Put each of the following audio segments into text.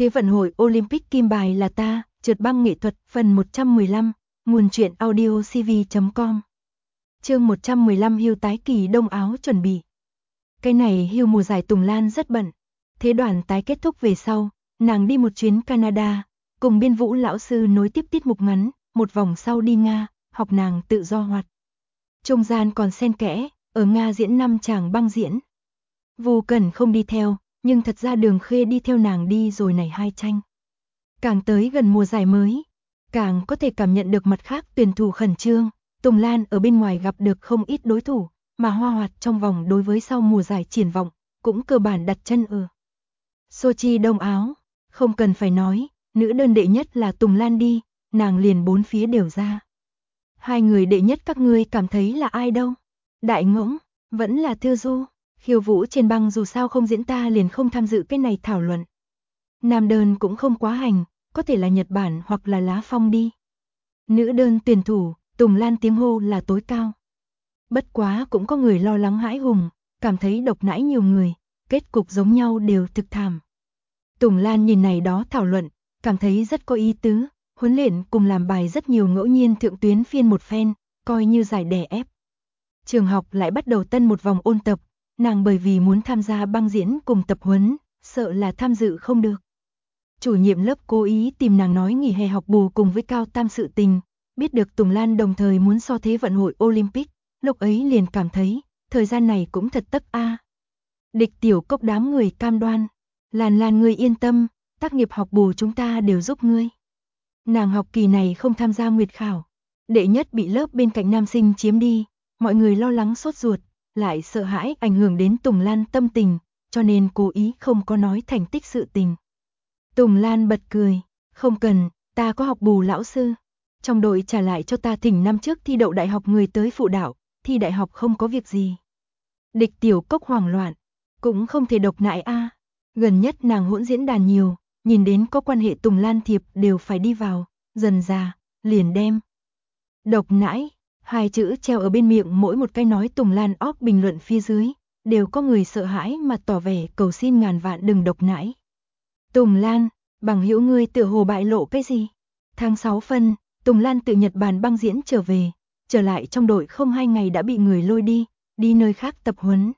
Thế vận hội Olympic kim bài là ta, trượt băng nghệ thuật, phần 115, nguồn truyện audio cv.com. Chương 115 Hưu tái kỳ đông áo chuẩn bị. Cái này Hưu mùa giải Tùng Lan rất bận. Thế đoàn tái kết thúc về sau, nàng đi một chuyến Canada, cùng biên vũ lão sư nối tiếp tiết mục ngắn, một vòng sau đi Nga, học nàng tự do hoạt. Trung gian còn xen kẽ, ở Nga diễn 5 chàng băng diễn. Vu Cẩn không đi theo, nhưng thật ra Đường Khê đi theo nàng đi rồi nảy hai tranh. Càng tới gần mùa giải mới, càng có thể cảm nhận được mặt khác tuyển thủ khẩn trương. Tùng Lan ở bên ngoài gặp được không ít đối thủ, mà Hoa Hoạt trong vòng đối với sau mùa giải triển vọng, cũng cơ bản đặt chân ở Sochi đông áo. Không cần phải nói, nữ đơn đệ nhất là Tùng Lan đi, nàng liền bốn phía đều ra. Hai người đệ nhất các ngươi cảm thấy là ai đâu? Đại Ngỗng, vẫn là Thư Du. Khiêu vũ trên băng dù sao không diễn ta liền không tham dự cái này thảo luận. Nam đơn cũng không quá hành, có thể là Nhật Bản hoặc là Lá Phong đi. Nữ đơn tuyển thủ, Tùng Lan tiếng hô là tối cao. Bất quá cũng có người lo lắng hãi hùng, cảm thấy độc nãi nhiều người, kết cục giống nhau đều thực thảm. Tùng Lan nhìn này đó thảo luận, cảm thấy rất có ý tứ, huấn luyện cùng làm bài rất nhiều ngẫu nhiên thượng tuyến phiên một phen, coi như giải đè ép. Trường học lại bắt đầu tân một vòng ôn tập, nàng bởi vì muốn tham gia băng diễn cùng tập huấn, sợ là tham dự không được. Chủ nhiệm lớp cố ý tìm nàng nói nghỉ hè học bù cùng với Cao Tam sự tình, biết được Tùng Lan đồng thời muốn so thế vận hội Olympic, lúc ấy liền cảm thấy, thời gian này cũng thật tấp a. Địch Tiểu Cốc đám người cam đoan, Lan ngươi yên tâm, tác nghiệp học bù chúng ta đều giúp ngươi. Nàng học kỳ này không tham gia nguyệt khảo, đệ nhất bị lớp bên cạnh nam sinh chiếm đi, mọi người lo lắng sốt ruột, lại sợ hãi ảnh hưởng đến Tùng Lan tâm tình, cho nên cố ý không có nói thành tích sự tình. Tùng Lan bật cười, không cần, ta có học bù lão sư. Trong đội trả lại cho ta thỉnh năm trước thi đậu đại học người tới phụ đạo, thi đại học không có việc gì. Địch Tiểu Cốc hoảng loạn, cũng không thể độc nại a. Gần nhất nàng hỗn diễn đàn nhiều, nhìn đến có quan hệ Tùng Lan thiệp đều phải đi vào, dần ra, liền đem. Độc nãi, hai chữ treo ở bên miệng mỗi một cái nói Tùng Lan óp bình luận phía dưới, đều có người sợ hãi mà tỏ vẻ cầu xin ngàn vạn đừng độc nãi. Tùng Lan, bằng hữu ngươi tựa hồ bại lộ cái gì? Tháng 6 phân, Tùng Lan từ Nhật Bản băng diễn trở về, trở lại trong đội không 2 ngày đã bị người lôi đi nơi khác tập huấn.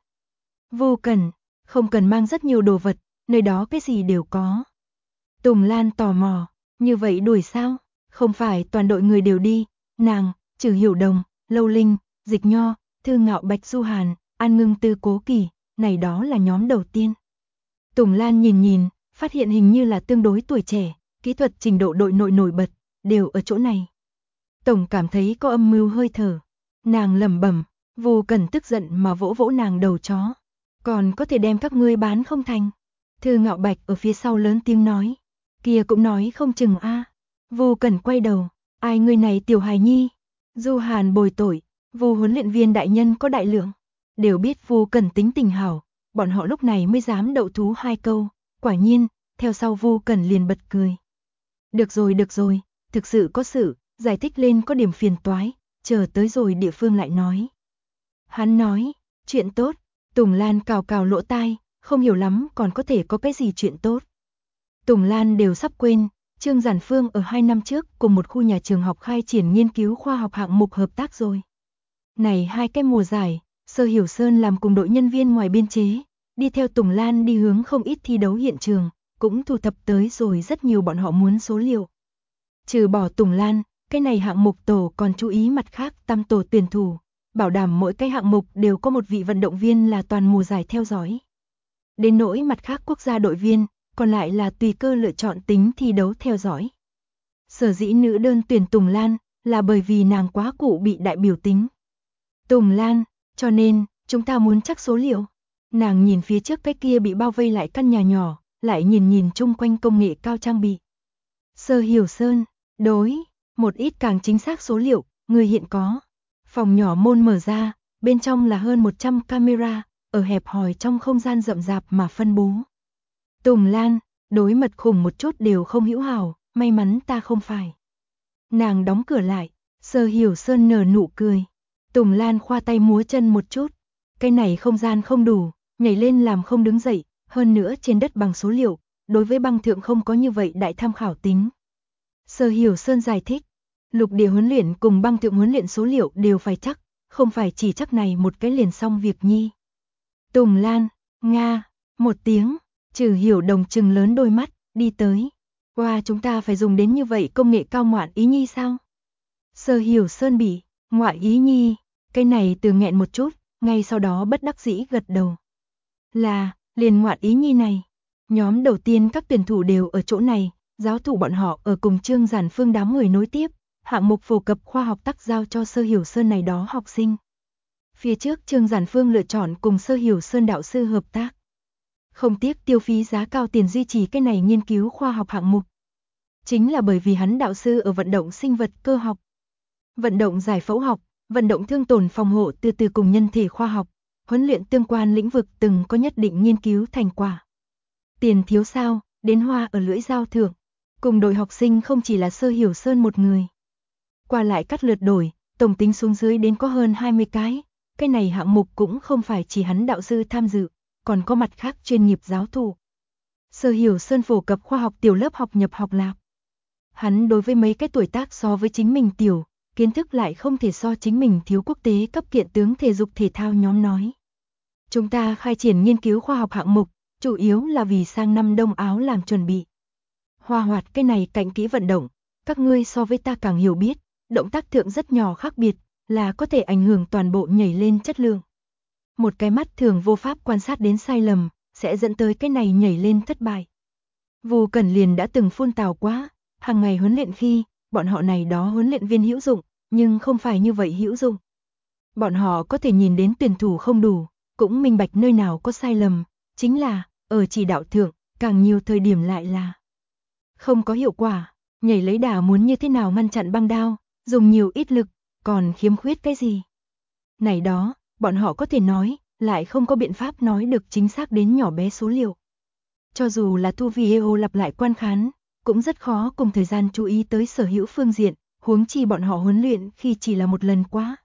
Vô cần, không cần mang rất nhiều đồ vật, nơi đó cái gì đều có. Tùng Lan tò mò, như vậy đuổi sao? Không phải toàn đội người đều đi, nàng, Trừ Hiểu Đồng, Lâu Linh, Dịch Nho, Thư Ngạo Bạch Du Hàn, An Ngưng Tư Cố Kỳ, này đó là nhóm đầu tiên. Tùng Lan nhìn, phát hiện hình như là tương đối tuổi trẻ, kỹ thuật trình độ đội nội nổi bật, đều ở chỗ này. Tổng cảm thấy có âm mưu hơi thở. Nàng lẩm bẩm, Vô Cần tức giận mà vỗ vỗ nàng đầu chó. Còn có thể đem các ngươi bán không thành. Thư Ngạo Bạch ở phía sau lớn tiếng nói. Kia cũng nói không chừng a. Vô Cần quay đầu, ai người này tiểu hài nhi. Du Hàn bồi tội, Vô huấn luyện viên đại nhân có đại lượng. Đều biết Vô Cần tính tình hảo, bọn họ lúc này mới dám đậu thú hai câu. Quả nhiên, theo sau Vô Cần liền bật cười. Được rồi, thực sự có sự, giải thích lên có điểm phiền toái, chờ tới rồi địa phương lại nói. Hắn nói, chuyện tốt, Tùng Lan cào lỗ tai, không hiểu lắm còn có thể có cái gì chuyện tốt. Tùng Lan đều sắp quên, Trương Giản Phương ở 2 năm trước cùng một khu nhà trường học khai triển nghiên cứu khoa học hạng mục hợp tác rồi. Này 2 cái mùa giải, Sơ Hiểu Sơn làm cùng đội nhân viên ngoài biên chế, đi theo Tùng Lan đi hướng không ít thi đấu hiện trường, cũng thu thập tới rồi rất nhiều bọn họ muốn số liệu. Trừ bỏ Tùng Lan, cái này hạng mục tổ còn chú ý mặt khác tam tổ tuyển thủ, bảo đảm mỗi cái hạng mục đều có một vị vận động viên là toàn mùa giải theo dõi. Đến nỗi mặt khác quốc gia đội viên, còn lại là tùy cơ lựa chọn tính thi đấu theo dõi. Sở dĩ nữ đơn tuyển Tùng Lan là bởi vì nàng quá cụ bị đại biểu tính. Tùng Lan, cho nên, chúng ta muốn chắc số liệu. Nàng nhìn phía trước cái kia bị bao vây lại căn nhà nhỏ, lại nhìn chung quanh công nghệ cao trang bị. Sơ Hiểu Sơn, đối, một ít càng chính xác số liệu, người hiện có. Phòng nhỏ môn mở ra, bên trong là hơn 100 camera, ở hẹp hòi trong không gian rậm rạp mà phân bố. Tùng Lan, đối mật khủng một chút đều không hữu hảo, may mắn ta không phải. Nàng đóng cửa lại, Sơ Hiểu Sơn nở nụ cười. Tùng Lan khoa tay múa chân một chút, cái này không gian không đủ, nhảy lên làm không đứng dậy, hơn nữa trên đất bằng số liệu, đối với băng thượng không có như vậy đại tham khảo tính. Sở Hiểu Sơn giải thích, lục địa huấn luyện cùng băng thượng huấn luyện số liệu đều phải chắc, không phải chỉ chắc này một cái liền xong việc nhi. Tùng Lan, Nga, một tiếng, Trừ Hiểu Đồng trừng lớn đôi mắt, đi tới. Wow, chúng ta phải dùng đến như vậy công nghệ cao ngoạn ý nhi sao? Sở Hiểu Sơn bỉ, ngoại ý nhi, cái này từ nghẹn một chút, ngay sau đó bất đắc dĩ gật đầu. Là, liền ngoạn ý nhi này. Nhóm đầu tiên các tuyển thủ đều ở chỗ này, giáo thủ bọn họ ở cùng Trương Giản Phương đám người nối tiếp, hạng mục phổ cập khoa học tắc giao cho Sở Hiểu Sơn này đó học sinh. Phía trước Trương Giản Phương lựa chọn cùng Sở Hiểu Sơn đạo sư hợp tác. Không tiếc tiêu phí giá cao tiền duy trì cái này nghiên cứu khoa học hạng mục. Chính là bởi vì hắn đạo sư ở vận động sinh vật cơ học, vận động giải phẫu học, vận động thương tổn phòng hộ từ cùng nhân thể khoa học, huấn luyện tương quan lĩnh vực từng có nhất định nghiên cứu thành quả. Tiền thiếu sao, đến hoa ở lưỡi dao thưởng. Cùng đội học sinh không chỉ là Sở Hiểu Sơn một người. Qua lại cắt lượt đổi, tổng tính xuống dưới đến có hơn 20 cái này hạng mục cũng không phải chỉ hắn đạo sư tham dự, còn có mặt khác chuyên nghiệp giáo thủ. Sở Hiểu Sơn phổ cập khoa học tiểu lớp học nhập học lạc. Hắn đối với mấy cái tuổi tác so với chính mình tiểu, kiến thức lại không thể so chính mình thiếu quốc tế cấp kiện tướng thể dục thể thao nhóm nói. Chúng ta khai triển nghiên cứu khoa học hạng mục, chủ yếu là vì sang năm Đông Áo làm chuẩn bị. Hoa hoạt cái này cạnh kỹ vận động, các ngươi so với ta càng hiểu biết, động tác thượng rất nhỏ khác biệt, là có thể ảnh hưởng toàn bộ nhảy lên chất lượng. Một cái mắt thường vô pháp quan sát đến sai lầm, sẽ dẫn tới cái này nhảy lên thất bại. Vu Cẩn liền đã từng phun tào quá, hàng ngày huấn luyện khi, bọn họ này đó huấn luyện viên hữu dụng, nhưng không phải như vậy hữu dụng. Bọn họ có thể nhìn đến tuyển thủ không đủ, cũng minh bạch nơi nào có sai lầm, chính là, ở chỉ đạo thượng, càng nhiều thời điểm lại là không có hiệu quả, nhảy lấy đà muốn như thế nào ngăn chặn băng đao, dùng nhiều ít lực, còn khiếm khuyết cái gì. Này đó, bọn họ có thể nói, lại không có biện pháp nói được chính xác đến nhỏ bé số liệu. Cho dù là thu video lặp lại quan khán, cũng rất khó cùng thời gian chú ý tới sở hữu phương diện, huống chi bọn họ huấn luyện khi chỉ là một lần quá.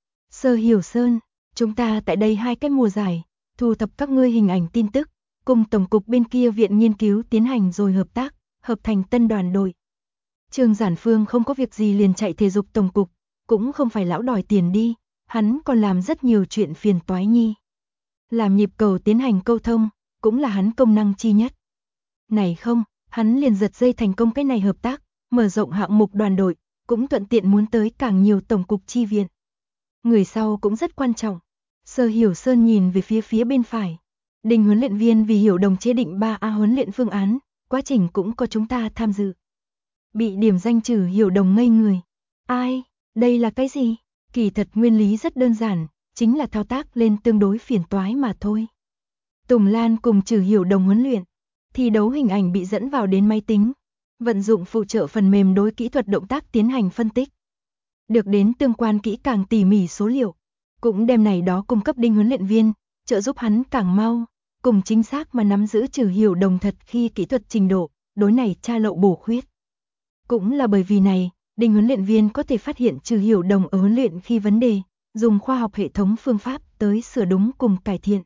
Sở Hiểu Sơn, chúng ta tại đây 2 cái mùa giải, thu thập các ngươi hình ảnh tin tức, cùng tổng cục bên kia viện nghiên cứu tiến hành rồi hợp tác, hợp thành tân đoàn đội. Trương Giản Phương không có việc gì liền chạy thể dục tổng cục, cũng không phải lão đòi tiền đi, hắn còn làm rất nhiều chuyện phiền toái nhi. Làm nhịp cầu tiến hành câu thông, cũng là hắn công năng chi nhất. Này không, hắn liền giật dây thành công cái này hợp tác, mở rộng hạng mục đoàn đội, cũng thuận tiện muốn tới càng nhiều tổng cục chi viện. Người sau cũng rất quan trọng. Sở Hiểu Sơn nhìn về phía bên phải. Đình huấn luyện viên vì Hiểu Đồng chế định 3A huấn luyện phương án, quá trình cũng có chúng ta tham dự. Bị điểm danh trừ Hiểu Đồng ngây người. Ai, đây là cái gì? Kỳ thật nguyên lý rất đơn giản, chính là thao tác lên tương đối phiền toái mà thôi. Tùng Lan cùng trừ Hiểu Đồng huấn luyện, thi đấu hình ảnh bị dẫn vào đến máy tính, vận dụng phụ trợ phần mềm đối kỹ thuật động tác tiến hành phân tích. Được đến tương quan kỹ càng tỉ mỉ số liệu, cũng đem này đó cung cấp Đinh huấn luyện viên, trợ giúp hắn càng mau, cùng chính xác mà nắm giữ trừ Hiểu Đồng thật khi kỹ thuật trình độ, đối này tra lậu bổ khuyết. Cũng là bởi vì này, Đinh huấn luyện viên có thể phát hiện trừ Hiểu Đồng ở huấn luyện khi vấn đề, dùng khoa học hệ thống phương pháp tới sửa đúng cùng cải thiện.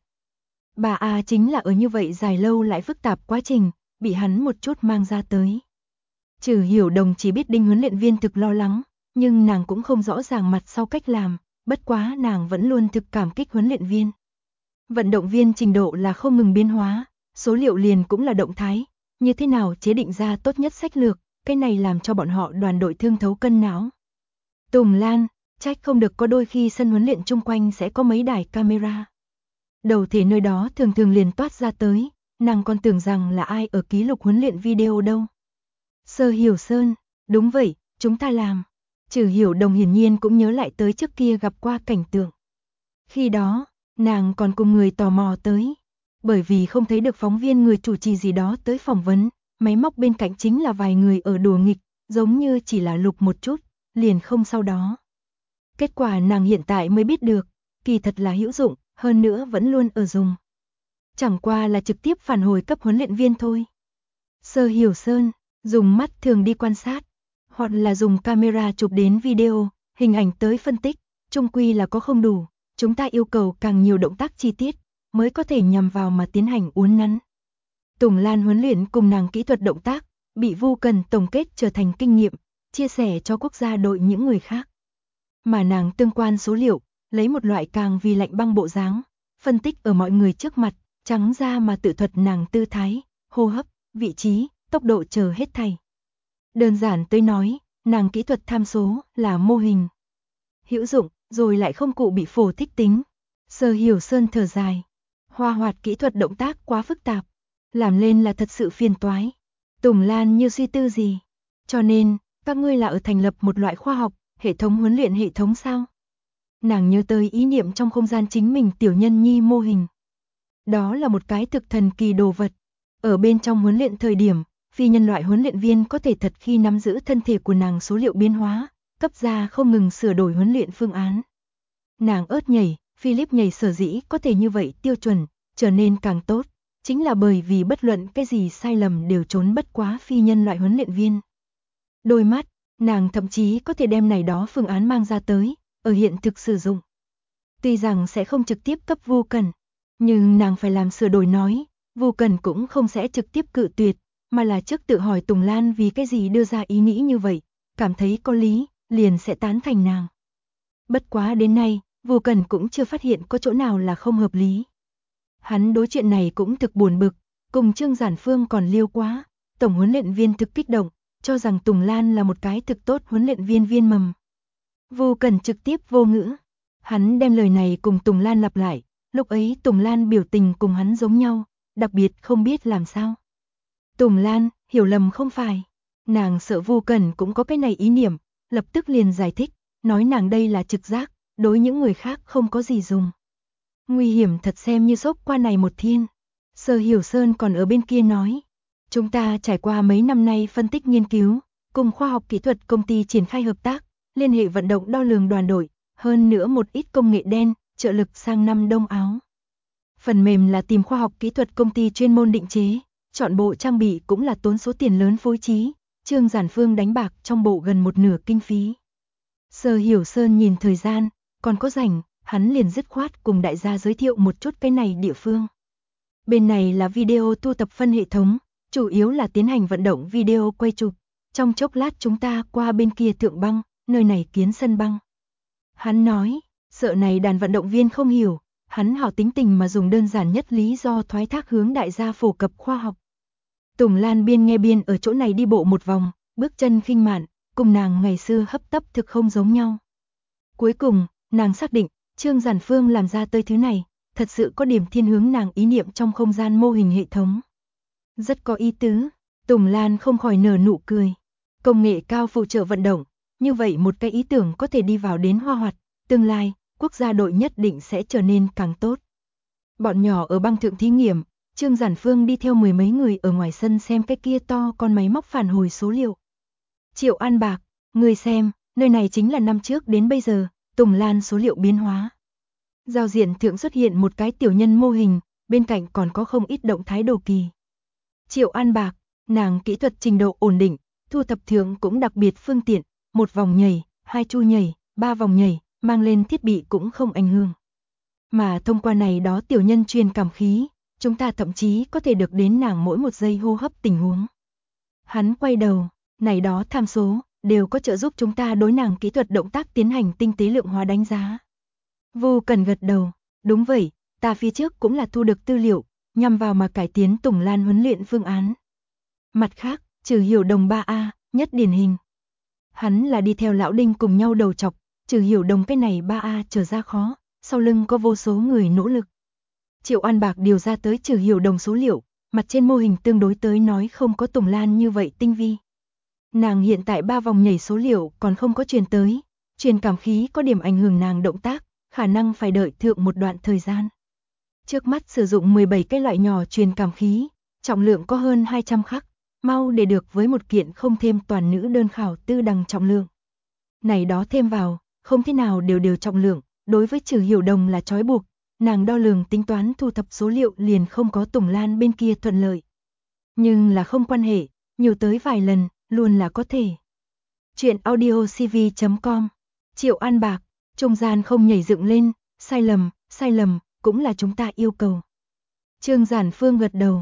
Bà A chính là ở như vậy dài lâu lại phức tạp quá trình, bị hắn một chút mang ra tới. Trừ Hiểu Đồng chỉ biết Đinh huấn luyện viên thực lo lắng, nhưng nàng cũng không rõ ràng mặt sau cách làm, bất quá nàng vẫn luôn thực cảm kích huấn luyện viên. Vận động viên trình độ là không ngừng biến hóa, số liệu liền cũng là động thái, như thế nào chế định ra tốt nhất sách lược, cái này làm cho bọn họ đoàn đội thương thấu cân não. Tùng Lan, trách không được có đôi khi sân huấn luyện chung quanh sẽ có mấy đài camera. Đầu thể nơi đó thường liền toát ra tới, nàng còn tưởng rằng là ai ở ký lục huấn luyện video đâu. Sở Hiểu Sơn, đúng vậy, chúng ta làm. Trừ Hiểu Đồng hiển nhiên cũng nhớ lại tới trước kia gặp qua cảnh tượng. Khi đó, nàng còn cùng người tò mò tới. Bởi vì không thấy được phóng viên người chủ trì gì đó tới phỏng vấn, máy móc bên cạnh chính là vài người ở đùa nghịch, giống như chỉ là lục một chút, liền không sau đó. Kết quả nàng hiện tại mới biết được, kỳ thật là hữu dụng, hơn nữa vẫn luôn ở dùng. Chẳng qua là trực tiếp phản hồi cấp huấn luyện viên thôi. Sở Hiểu Sơn, dùng mắt thường đi quan sát, hoặc là dùng camera chụp đến video, hình ảnh tới phân tích, chung quy là có không đủ, chúng ta yêu cầu càng nhiều động tác chi tiết, mới có thể nhằm vào mà tiến hành uốn nắn. Tùng Lan huấn luyện cùng nàng kỹ thuật động tác, bị Vu Cần tổng kết trở thành kinh nghiệm, chia sẻ cho quốc gia đội những người khác. Mà nàng tương quan số liệu, lấy một loại càng vì lạnh băng bộ dáng, phân tích ở mọi người trước mặt, trắng ra mà tự thuật nàng tư thái, hô hấp, vị trí, tốc độ chờ hết thảy. Đơn giản tới nói, nàng kỹ thuật tham số là mô hình hữu dụng, rồi lại không cụ bị phổ thích tính. Sở Hiểu Sơn thở dài, hoa hoạt kỹ thuật động tác quá phức tạp, làm lên là thật sự phiền toái. Tùng Lan như suy tư gì, cho nên, các ngươi là ở thành lập một loại khoa học, hệ thống huấn luyện hệ thống sao? Nàng nhớ tới ý niệm trong không gian chính mình tiểu nhân nhi mô hình. Đó là một cái thực thần kỳ đồ vật. Ở bên trong huấn luyện thời điểm, phi nhân loại huấn luyện viên có thể thật khi nắm giữ thân thể của nàng số liệu biến hóa, cấp ra không ngừng sửa đổi huấn luyện phương án. Nàng ớt nhảy, Philip nhảy sở dĩ có thể như vậy tiêu chuẩn, trở nên càng tốt, chính là bởi vì bất luận cái gì sai lầm đều trốn bất quá phi nhân loại huấn luyện viên. Đôi mắt, nàng thậm chí có thể đem này đó phương án mang ra tới, ở hiện thực sử dụng. Tuy rằng sẽ không trực tiếp cấp Vu Cần, nhưng nàng phải làm sửa đổi nói, Vu Cần cũng không sẽ trực tiếp cự tuyệt, mà là trước tự hỏi Tùng Lan vì cái gì đưa ra ý nghĩ như vậy, cảm thấy có lý, liền sẽ tán thành nàng. Bất quá đến nay, Vu Cần cũng chưa phát hiện có chỗ nào là không hợp lý. Hắn đối chuyện này cũng thực buồn bực, cùng Trương Giản Phương còn liêu quá, tổng huấn luyện viên thực kích động, cho rằng Tùng Lan là một cái thực tốt huấn luyện viên viên mầm. Vu Cần trực tiếp vô ngữ, hắn đem lời này cùng Tùng Lan lặp lại, lúc ấy Tùng Lan biểu tình cùng hắn giống nhau, đặc biệt không biết làm sao. Tùng Lan, hiểu lầm không phải, nàng sợ Vu Cần cũng có cái này ý niệm, lập tức liền giải thích, nói nàng đây là trực giác, đối những người khác không có gì dùng. Nguy hiểm thật xem như sốc qua này một thiên. Sở Hiểu Sơn còn ở bên kia nói, chúng ta trải qua mấy năm nay phân tích nghiên cứu, cùng khoa học kỹ thuật công ty triển khai hợp tác, liên hệ vận động đo lường đoàn đội, hơn nữa một ít công nghệ đen, trợ lực sang năm Đông Áo. Phần mềm là tìm khoa học kỹ thuật công ty chuyên môn định chế, chọn bộ trang bị cũng là tốn số tiền lớn phối trí, Trương Giản Phương đánh bạc trong bộ gần một nửa kinh phí. Sở Hiểu Sơn nhìn thời gian, còn có rảnh, hắn liền dứt khoát cùng đại gia giới thiệu một chút cái này địa phương. Bên này là video thu tập phân hệ thống, chủ yếu là tiến hành vận động video quay chụp, trong chốc lát chúng ta qua bên kia thượng băng, nơi này kiến sân băng. Hắn nói, sợ này đàn vận động viên không hiểu, hắn hảo tính tình mà dùng đơn giản nhất lý do thoái thác hướng đại gia phổ cập khoa học. Tùng Lan biên nghe biên ở chỗ này đi bộ một vòng, bước chân khinh mạn, cùng nàng ngày xưa hấp tấp thực không giống nhau. Cuối cùng, nàng xác định, Trương Giản Phương làm ra tới thứ này, thật sự có điểm thiên hướng nàng ý niệm trong không gian mô hình hệ thống. Rất có ý tứ, Tùng Lan không khỏi nở nụ cười. Công nghệ cao phụ trợ vận động, như vậy một cái ý tưởng có thể đi vào đến hoa hoạt, tương lai, quốc gia đội nhất định sẽ trở nên càng tốt. Bọn nhỏ ở băng thượng thí nghiệm, Trương Giản Phương đi theo mười mấy người ở ngoài sân xem cái kia to con máy móc phản hồi số liệu. Triệu An Bạc, người xem, nơi này chính là năm trước đến bây giờ, Tùng Lan số liệu biến hóa. Giao diện thượng xuất hiện một cái tiểu nhân mô hình, bên cạnh còn có không ít động thái đồ kỳ. Triệu An Bạc, nàng kỹ thuật trình độ ổn định, thu thập thượng cũng đặc biệt phương tiện, một vòng nhảy, hai chu nhảy, ba vòng nhảy, mang lên thiết bị cũng không ảnh hưởng. Mà thông qua này đó tiểu nhân truyền cảm khí, chúng ta thậm chí có thể được đến nàng mỗi một giây hô hấp tình huống. Hắn quay đầu, này đó tham số, đều có trợ giúp chúng ta đối nàng kỹ thuật động tác tiến hành tinh tế lượng hóa đánh giá. Vu Cần gật đầu, đúng vậy, ta phía trước cũng là thu được tư liệu, nhằm vào mà cải tiến Tùng Lan huấn luyện phương án. Mặt khác, Trừ Hiểu Đồng 3A, nhất điển hình. Hắn là đi theo lão Đinh cùng nhau đầu chọc, Trừ Hiểu Đồng cái này 3A trở ra khó, sau lưng có vô số người nỗ lực. Triệu An Bạc điều ra tới Trừ Hiểu Đồng số liệu, mặt trên mô hình tương đối tới nói không có Tùng Lan như vậy tinh vi. Nàng hiện tại 3 vòng nhảy số liệu còn không có truyền tới, truyền cảm khí có điểm ảnh hưởng nàng động tác, khả năng phải đợi thượng một đoạn thời gian. Trước mắt sử dụng 17 cái loại nhỏ truyền cảm khí, trọng lượng có hơn 200 khắc, mau để được với một kiện không thêm toàn nữ đơn khảo tư đằng trọng lượng. Này đó thêm vào, không thế nào đều trọng lượng, đối với Trừ Hiểu Đồng là trói buộc, nàng đo lường tính toán thu thập số liệu liền không có Tùng Lan bên kia thuận lợi. Nhưng là không quan hệ, nhiều tới vài lần, luôn là có thể. Chuyện audiocv.com, Triệu An Bạc, trung gian không nhảy dựng lên, sai lầm, cũng là chúng ta yêu cầu. Trương Giản Phương gật đầu,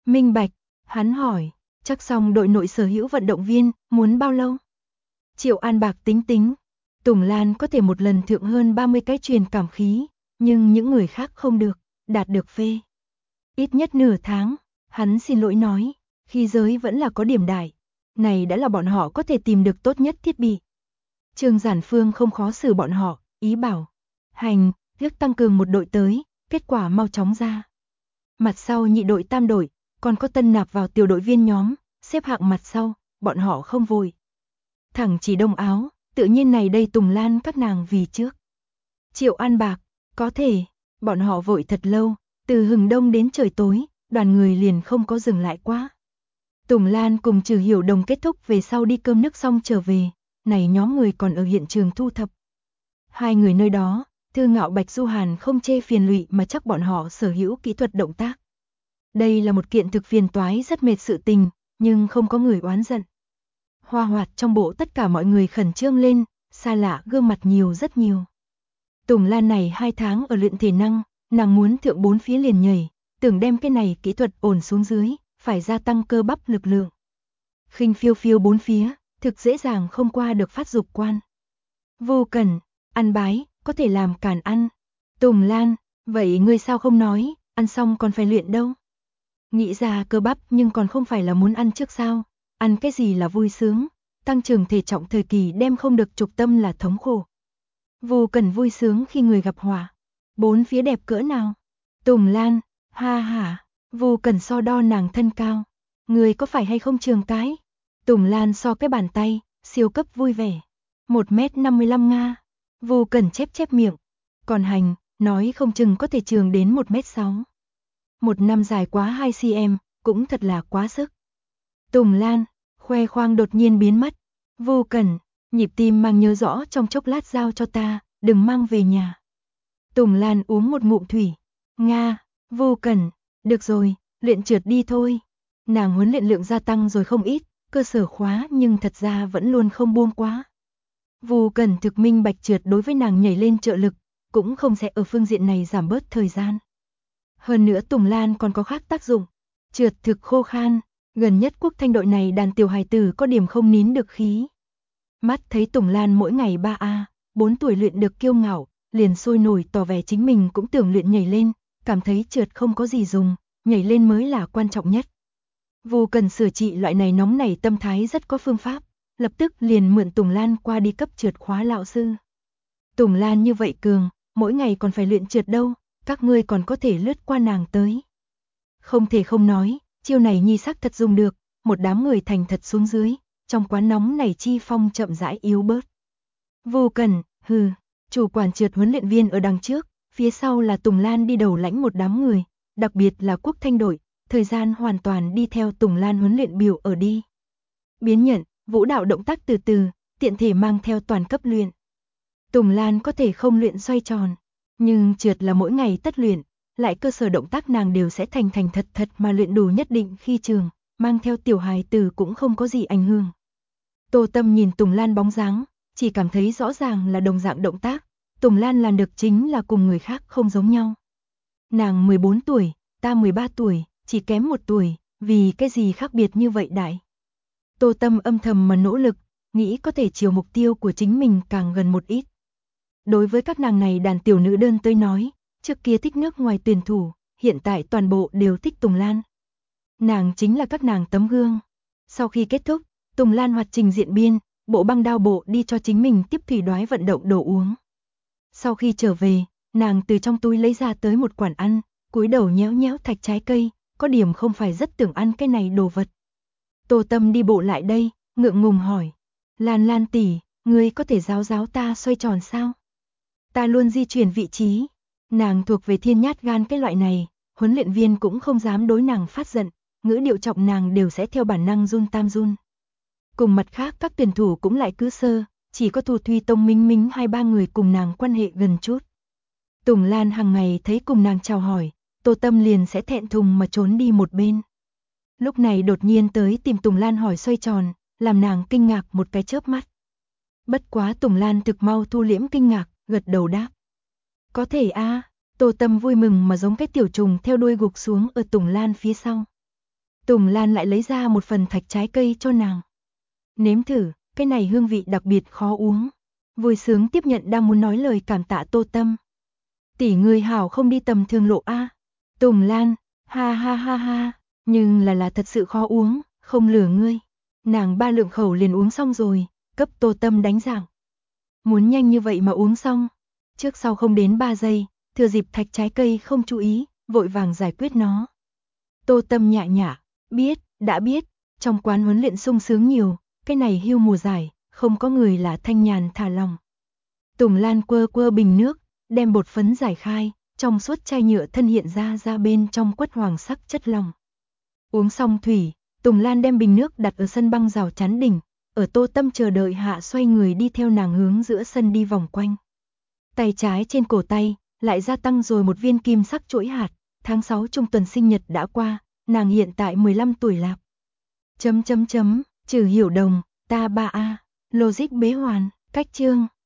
Minh bạch, hắn hỏi, chắc xong đội nội sở hữu vận động viên, muốn bao lâu? Triệu An Bạc tính tính, Tùng Lan có thể một lần thượng hơn 30 cái truyền cảm khí, nhưng những người khác không được, đạt được phê. Ít nhất nửa tháng, hắn xin lỗi nói, khi giới vẫn là có điểm đại, này đã là bọn họ có thể tìm được tốt nhất thiết bị. Trương Giản Phương không khó xử bọn họ, ý bảo, hành, tiếc tăng cường một đội tới, kết quả mau chóng ra. Mặt sau nhị đội tam đội, còn có tân nạp vào tiểu đội viên nhóm, xếp hạng mặt sau, bọn họ không vội. Thẳng chỉ Đông Áo, tự nhiên này đây Tùng Lan các nàng vì trước. Triệu An Bạc, có thể, bọn họ vội thật lâu, từ hừng đông đến trời tối, đoàn người liền không có dừng lại quá. Tùng Lan cùng Trừ Hiểu Đồng kết thúc về sau đi cơm nước xong trở về, này nhóm người còn ở hiện trường thu thập. Hai người nơi đó, Thư Ngạo Bạch Du Hàn không chê phiền lụy mà chắc bọn họ sở hữu kỹ thuật động tác. Đây là một kiện thực phiền toái rất mệt sự tình, nhưng không có người oán giận. Hoa hoạt trong bộ tất cả mọi người khẩn trương lên, xa lạ gương mặt nhiều rất nhiều. Tùng Lan này 2 tháng ở luyện thể năng, nàng muốn thượng 4 phía liền nhảy, tưởng đem cái này kỹ thuật ổn xuống dưới, phải gia tăng cơ bắp lực lượng. Khinh phiêu phiêu 4 phía, thực dễ dàng không qua được phát dục quan. Vô Cẩn, ăn bái, có thể làm càn ăn. Tùng Lan, vậy ngươi sao không nói, ăn xong còn phải luyện đâu. Nghĩ ra cơ bắp nhưng còn không phải là muốn ăn trước sao, ăn cái gì là vui sướng, tăng trưởng thể trọng thời kỳ đem không được trục tâm là thống khổ. Vô Cẩn vui sướng khi người gặp họa, 4 phía đẹp cỡ nào. Tùng Lan, ha hả, Vô Cẩn so đo nàng thân cao, người có phải hay không trường cái. Tùng Lan so cái bàn tay, siêu cấp vui vẻ, 1m55 Nga. Vô Cẩn chép chép miệng, còn hành, nói không chừng có thể trường đến 1m6. Một năm dài quá 2 cm, cũng thật là quá sức. Tùng Lan, khoe khoang đột nhiên biến mất. Vô Cẩn, nhịp tim mang nhớ rõ trong chốc lát giao cho ta, đừng mang về nhà. Tùng Lan uống một ngụm thủy. Nga, Vô Cẩn, được rồi, luyện trượt đi thôi. Nàng huấn luyện lượng gia tăng rồi không ít, cơ sở khóa nhưng thật ra vẫn luôn không buông quá. Vô Cẩn thực minh bạch trượt đối với nàng nhảy lên trợ lực, cũng không sẽ ở phương diện này giảm bớt thời gian. Hơn nữa Tùng Lan còn có khác tác dụng, trượt thực khô khan, gần nhất Quốc Thanh đội này đàn tiểu hài tử có điểm không nín được khí. Mắt thấy Tùng Lan mỗi ngày 3A, 4 tuổi luyện được kiêu ngạo, liền sôi nổi tỏ vẻ chính mình cũng tưởng luyện nhảy lên, cảm thấy trượt không có gì dùng, nhảy lên mới là quan trọng nhất. Vô Cần sửa trị loại này nóng nảy tâm thái rất có phương pháp, lập tức liền mượn Tùng Lan qua đi cấp trượt khóa lão sư. Tùng Lan như vậy cường, mỗi ngày còn phải luyện trượt đâu, các ngươi còn có thể lướt qua nàng tới. Không thể không nói, chiêu này nhi sắc thật dùng được, một đám người thành thật xuống dưới, trong quán nóng này chi phong chậm rãi yếu bớt. Vô Cần, hừ, chủ quản trượt huấn luyện viên ở đằng trước, phía sau là Tùng Lan đi đầu lãnh một đám người, đặc biệt là Quốc Thanh đội, thời gian hoàn toàn đi theo Tùng Lan huấn luyện biểu ở đi. Biến nhận, vũ đạo động tác từ từ, tiện thể mang theo toàn cấp luyện. Tùng Lan có thể không luyện xoay tròn, nhưng trượt là mỗi ngày tất luyện, lại cơ sở động tác nàng đều sẽ thành thật mà luyện đủ nhất định khi trường, mang theo tiểu hài tử cũng không có gì ảnh hưởng. Tô Tâm nhìn Tùng Lan bóng dáng, chỉ cảm thấy rõ ràng là đồng dạng động tác, Tùng Lan làm được chính là cùng người khác không giống nhau. Nàng 14 tuổi, ta 13 tuổi, chỉ kém 1 tuổi, vì cái gì khác biệt như vậy đại. Tô Tâm âm thầm mà nỗ lực, nghĩ có thể chiều mục tiêu của chính mình càng gần một ít. Đối với các nàng này đàn tiểu nữ đơn tới nói, trước kia thích nước ngoài tuyển thủ, hiện tại toàn bộ đều thích Tùng Lan. Nàng chính là các nàng tấm gương. Sau khi kết thúc, Tùng Lan hoạt trình diện biên, bộ băng đao bộ đi cho chính mình tiếp thủy đoái vận động đồ uống. Sau khi trở về, nàng từ trong túi lấy ra tới một quản ăn, cúi đầu nhéo nhéo thạch trái cây, có điểm không phải rất tưởng ăn cái này đồ vật. Tô Tâm đi bộ lại đây, ngượng ngùng hỏi, Lan tỷ, ngươi có thể giáo ta xoay tròn sao? Ta luôn di chuyển vị trí, nàng thuộc về thiên nhát gan cái loại này, huấn luyện viên cũng không dám đối nàng phát giận, ngữ điệu trọng nàng đều sẽ theo bản năng run tam run. Cùng mặt khác các tuyển thủ cũng lại cứ sơ, chỉ có Thu Thuy Tông Minh Minh 2-3 người cùng nàng quan hệ gần chút. Tùng Lan hàng ngày thấy cùng nàng chào hỏi, Tô Tâm liền sẽ thẹn thùng mà trốn đi một bên. Lúc này đột nhiên tới tìm Tùng Lan hỏi xoay tròn, làm nàng kinh ngạc một cái chớp mắt. Bất quá Tùng Lan thực mau thu liễm kinh ngạc, gật đầu đáp. Có thể a. Tô Tâm vui mừng mà giống cái tiểu trùng theo đuôi gục xuống ở Tùng Lan phía sau. Tùng Lan lại lấy ra một phần thạch trái cây cho nàng. Nếm thử, cái này hương vị đặc biệt khó uống. Vui sướng tiếp nhận đang muốn nói lời cảm tạ Tô Tâm. Tỷ người hảo không đi tầm thường lộ a. Tùng Lan, ha ha ha ha, nhưng là thật sự khó uống, không lừa ngươi. Nàng 3 lượng khẩu liền uống xong rồi, cấp Tô Tâm đánh giảng. Muốn nhanh như vậy mà uống xong. Trước sau không đến 3 giây, thừa dịp thạch trái cây không chú ý, vội vàng giải quyết nó. Tô Tâm nhạ nhạ, đã biết, trong quán huấn luyện sung sướng nhiều, cái này hưu mùa giải, không có người là thanh nhàn thả lòng. Tùng Lan quơ quơ bình nước, đem bột phấn giải khai, trong suốt chai nhựa thân hiện ra bên trong quất hoàng sắc chất lỏng. Uống xong thủy, Tùng Lan đem bình nước đặt ở sân băng rào chắn đỉnh, ở Tô Tâm chờ đợi hạ xoay người đi theo nàng hướng giữa sân đi vòng quanh. Tay trái trên cổ tay, lại gia tăng rồi một viên kim sắc chuỗi hạt, tháng 6 trung tuần sinh nhật đã qua, nàng hiện tại 15 tuổi lạc. Trừ Hiểu Đồng, ta 3A, logic bế hoàn, cách chương.